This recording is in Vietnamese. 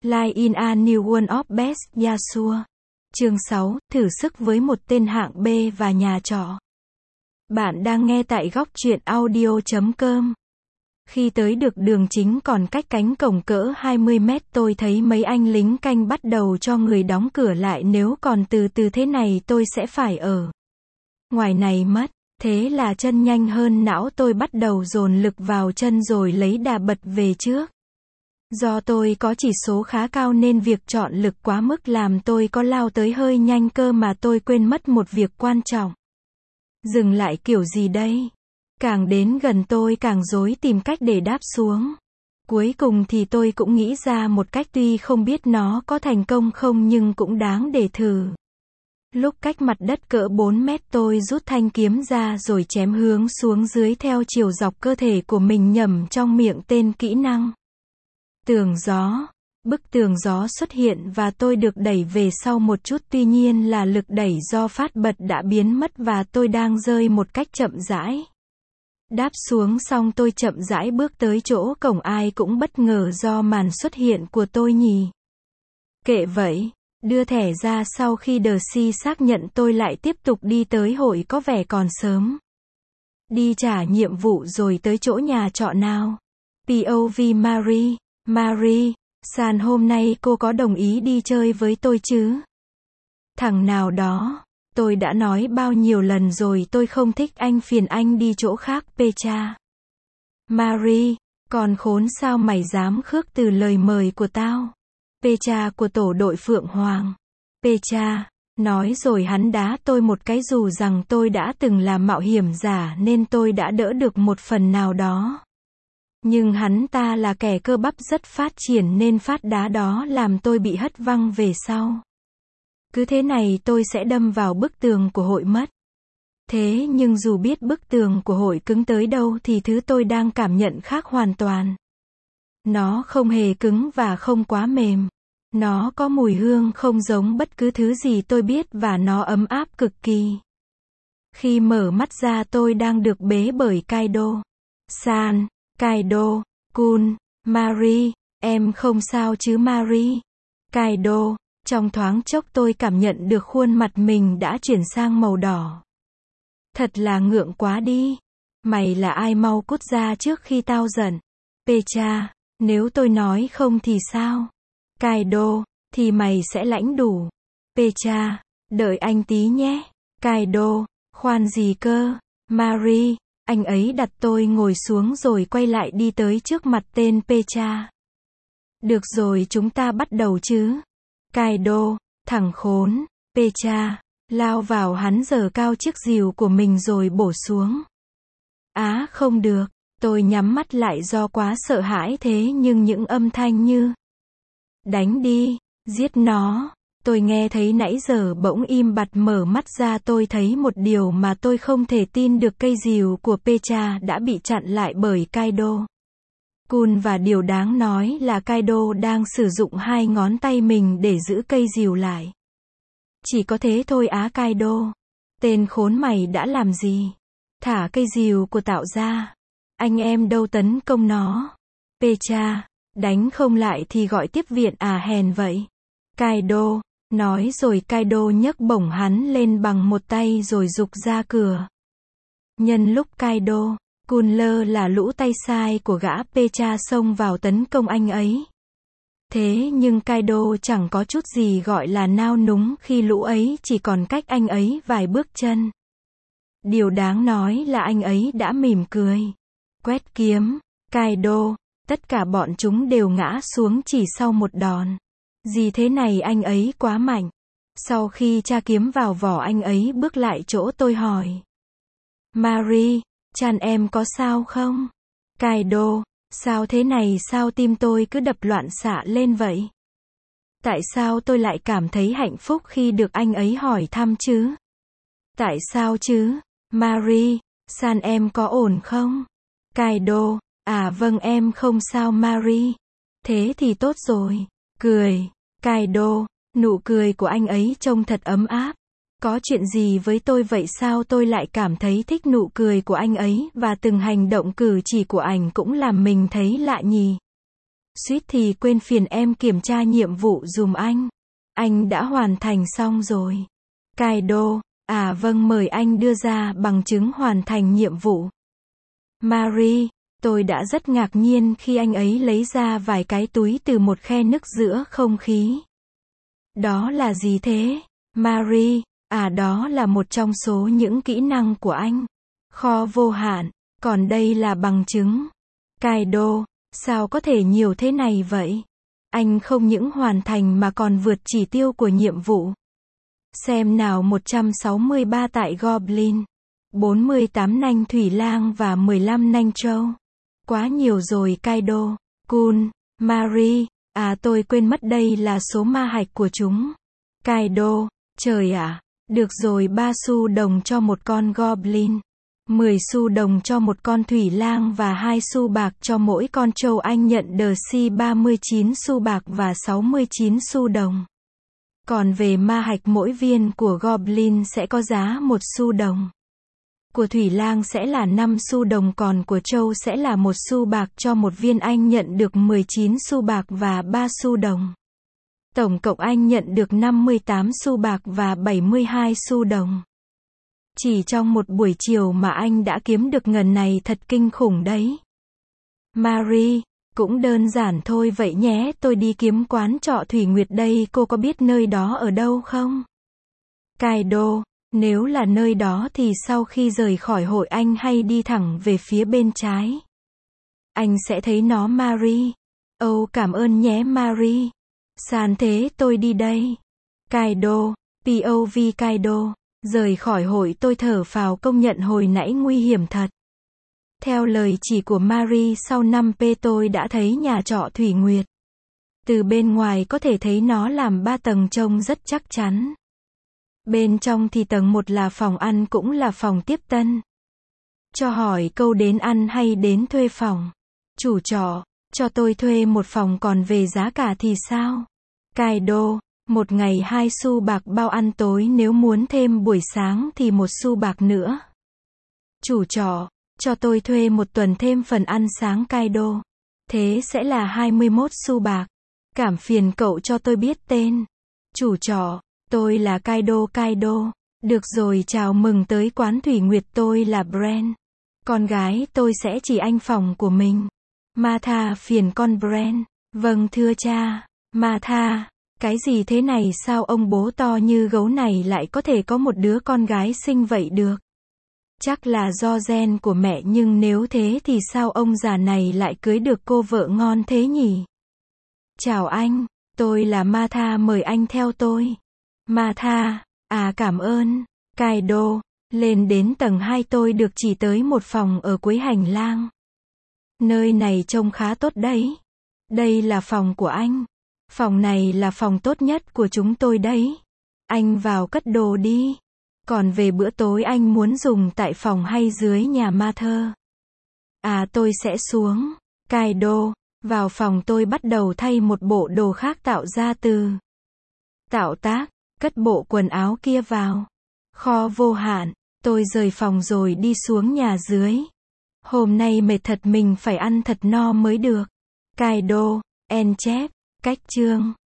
Lie in a New World of Best Yasuo. Chương 6, thử sức với một tên hạng B và nhà trọ. Bạn đang nghe tại góc truyện audio.com. Khi tới được đường chính còn cách cánh cổng cỡ 20 mét, tôi thấy mấy anh lính canh bắt đầu cho người đóng cửa lại, nếu còn từ từ thế này tôi sẽ phải ở ngoài này mất. Thế là chân nhanh hơn não, tôi bắt đầu dồn lực vào chân rồi lấy đà bật về trước. Do tôi có chỉ số khá cao nên việc chọn lực quá mức làm tôi có lao tới hơi nhanh cơ mà tôi quên mất một việc quan trọng. Dừng lại kiểu gì đây? Càng đến gần tôi càng rối tìm cách để đáp xuống. Cuối cùng thì tôi cũng nghĩ ra một cách, tuy không biết nó có thành công không nhưng cũng đáng để thử. Lúc cách mặt đất cỡ 4 mét, tôi rút thanh kiếm ra rồi chém hướng xuống dưới theo chiều dọc cơ thể của mình, nhẩm trong miệng tên kỹ năng tường gió. Bức tường gió xuất hiện và tôi được đẩy về sau một chút, tuy nhiên là lực đẩy do phát bật đã biến mất và tôi đang rơi một cách chậm rãi. Đáp xuống xong tôi chậm rãi bước tới chỗ cổng, ai cũng bất ngờ do màn xuất hiện của tôi nhỉ. Kệ vậy, đưa thẻ ra sau khi Đờ-Si xác nhận tôi lại tiếp tục đi tới hội, có vẻ còn sớm. Đi trả nhiệm vụ rồi tới chỗ nhà trọ nào. POV Marie. Marie, San, hôm nay cô có đồng ý đi chơi với tôi chứ? Thằng nào đó, tôi đã nói bao nhiêu lần rồi tôi không thích anh, phiền anh đi chỗ khác. Pecha. Marie, còn khốn sao mày dám khước từ lời mời của tao? Pecha của tổ đội Phượng Hoàng. Pecha, nói rồi hắn đá tôi một cái, dù rằng tôi đã từng là mạo hiểm giả nên tôi đã đỡ được một phần nào đó. Nhưng hắn ta là kẻ cơ bắp rất phát triển nên phát đá đó làm tôi bị hất văng về sau. Cứ thế này tôi sẽ đâm vào bức tường của hội mất. Thế nhưng dù biết bức tường của hội cứng tới đâu thì thứ tôi đang cảm nhận khác hoàn toàn. Nó không hề cứng và không quá mềm. Nó có mùi hương không giống bất cứ thứ gì tôi biết và nó ấm áp cực kỳ. Khi mở mắt ra tôi đang được bế bởi Kaido. San, Kaido, Kun, Marie, em không sao chứ Marie? Kaido, trong thoáng chốc tôi cảm nhận được khuôn mặt mình đã chuyển sang màu đỏ. Thật là ngượng quá đi. Mày là ai, mau cút ra trước khi tao giận. Pecha, nếu tôi nói không thì sao? Kaido, thì mày sẽ lãnh đủ. Pecha, đợi anh tí nhé. Kaido, khoan gì cơ? Marie, anh ấy đặt tôi ngồi xuống rồi quay lại đi tới trước mặt tên Pecha. Được rồi, chúng ta bắt đầu chứ. Kaido, thằng khốn. Pecha, lao vào, hắn giở cao chiếc rìu của mình rồi bổ xuống. Á không được, tôi nhắm mắt lại do quá sợ hãi, thế nhưng những âm thanh như đánh đi, giết nó, tôi nghe thấy nãy giờ bỗng im bặt. Mở mắt ra tôi thấy một điều mà tôi không thể tin được, cây rìu của Pecha đã bị chặn lại bởi Kaido. Kun, và điều đáng nói là Kaido đang sử dụng hai ngón tay mình để giữ cây rìu lại. Chỉ có thế thôi á. Kaido, tên khốn, mày đã làm gì? Thả cây rìu của tao ra. Anh em đâu tấn công nó. Pecha, đánh không lại thì gọi tiếp viện à, hèn vậy. Kaido, nói rồi Kaido nhấc bổng hắn lên bằng một tay rồi giục ra cửa. Nhân lúc Kaido, Kun lơ là lũ tay sai của gã Pecha xông vào tấn công anh ấy. Thế nhưng Kaido chẳng có chút gì gọi là nao núng khi lũ ấy chỉ còn cách anh ấy vài bước chân. Điều đáng nói là anh ấy đã mỉm cười. Quét kiếm. Kaido, tất cả bọn chúng đều ngã xuống chỉ sau một đòn. Gì thế này, anh ấy quá mạnh. Sau khi tra kiếm vào vỏ, anh ấy bước lại chỗ tôi hỏi. Marie, Chan, em có sao không? Kaido, sao thế này, sao tim tôi cứ đập loạn xạ lên vậy? Tại sao tôi lại cảm thấy hạnh phúc khi được anh ấy hỏi thăm chứ? Tại sao chứ? Marie, San, em có ổn không? Kaido, à vâng, em không sao Marie. Thế thì tốt rồi. Cười. Kaido, nụ cười của anh ấy trông thật ấm áp. Có chuyện gì với tôi vậy, sao tôi lại cảm thấy thích nụ cười của anh ấy và từng hành động cử chỉ của anh cũng làm mình thấy lạ nhỉ? Suýt thì quên phiền em kiểm tra nhiệm vụ giùm anh. Anh đã hoàn thành xong rồi. Kaido, à vâng, mời anh đưa ra bằng chứng hoàn thành nhiệm vụ. Mary, tôi đã rất ngạc nhiên khi anh ấy lấy ra vài cái túi từ một khe nứt giữa không khí. Đó là gì thế? Mary, à đó là một trong số những kỹ năng của anh. Kho vô hạn, còn đây là bằng chứng. Kaido, sao có thể nhiều thế này vậy? Anh không những hoàn thành mà còn vượt chỉ tiêu của nhiệm vụ. Xem nào, 163 tại Goblin, 48 nanh thủy lang và 15 nanh trâu. Quá nhiều rồi Kaido. Cool, Mary, à tôi quên mất đây là số ma hạch của chúng. Kaido, trời ạ, được rồi, 3 xu đồng cho một con Goblin. 10 xu đồng cho một con thủy lang và 2 xu bạc cho mỗi con trâu. Anh nhận đờ si 39 xu bạc và 69 xu đồng. Còn về ma hạch, mỗi viên của Goblin sẽ có giá 1 xu đồng. Của thủy lang sẽ là 5 xu đồng, còn của trâu sẽ là 1 xu bạc cho một viên. Anh nhận được 19 xu bạc và 3 xu đồng. Tổng cộng anh nhận được 58 xu bạc và 72 xu đồng. Chỉ trong một buổi chiều mà anh đã kiếm được ngần này, thật kinh khủng đấy. Mary, cũng đơn giản thôi vậy nhé, tôi đi kiếm quán trọ Thủy Nguyệt đây, cô có biết nơi đó ở đâu không? Kaido, nếu là nơi đó thì sau khi rời khỏi hội anh hay đi thẳng về phía bên trái. Anh sẽ thấy nó Mary. Ồ, cảm ơn nhé Mary. Sàn thế tôi đi đây. Kaido, POV Kaido. Rời khỏi hội, tôi thở phào, công nhận hồi nãy nguy hiểm thật. Theo lời chỉ của Mary, sau 5p tôi đã thấy nhà trọ Thủy Nguyệt. Từ bên ngoài có thể thấy nó làm 3 tầng, trông rất chắc chắn. Bên trong thì tầng 1 là phòng ăn, cũng là phòng tiếp tân. Cho hỏi câu, đến ăn hay đến thuê phòng? Chủ trọ, cho tôi thuê một phòng, còn về giá cả thì sao? Kaido, một ngày 2 xu bạc bao ăn tối, nếu muốn thêm buổi sáng thì 1 xu bạc nữa. Chủ trọ, cho tôi thuê một tuần thêm phần ăn sáng Kaido. Thế sẽ là 21 xu bạc. Cảm phiền cậu cho tôi biết tên. Chủ trọ, tôi là Kaido. Kaido, được rồi, chào mừng tới quán Thủy Nguyệt, tôi là Bren. Con gái tôi sẽ chỉ anh phòng của mình. Martha, phiền con Bren. Vâng thưa cha. Martha, cái gì thế này, sao ông bố to như gấu này lại có thể có một đứa con gái xinh vậy được? Chắc là do gen của mẹ, nhưng nếu thế thì sao ông già này lại cưới được cô vợ ngon thế nhỉ? Chào anh, tôi là Martha, mời anh theo tôi. Martha, à cảm ơn. Kaido, lên đến tầng 2 tôi được chỉ tới một phòng ở cuối hành lang. Nơi này trông khá tốt đấy. Đây là phòng của anh. Phòng này là phòng tốt nhất của chúng tôi đấy. Anh vào cất đồ đi. Còn về bữa tối anh muốn dùng tại phòng hay dưới nhà Martha? À tôi sẽ xuống. Kaido, vào phòng tôi bắt đầu thay một bộ đồ khác tạo ra từ tạo tác, cất bộ quần áo kia vào. Kho vô hạn, tôi rời phòng rồi đi xuống nhà dưới. Hôm nay mệt thật, mình phải ăn thật no mới được. Kaido, en chép, cách chương.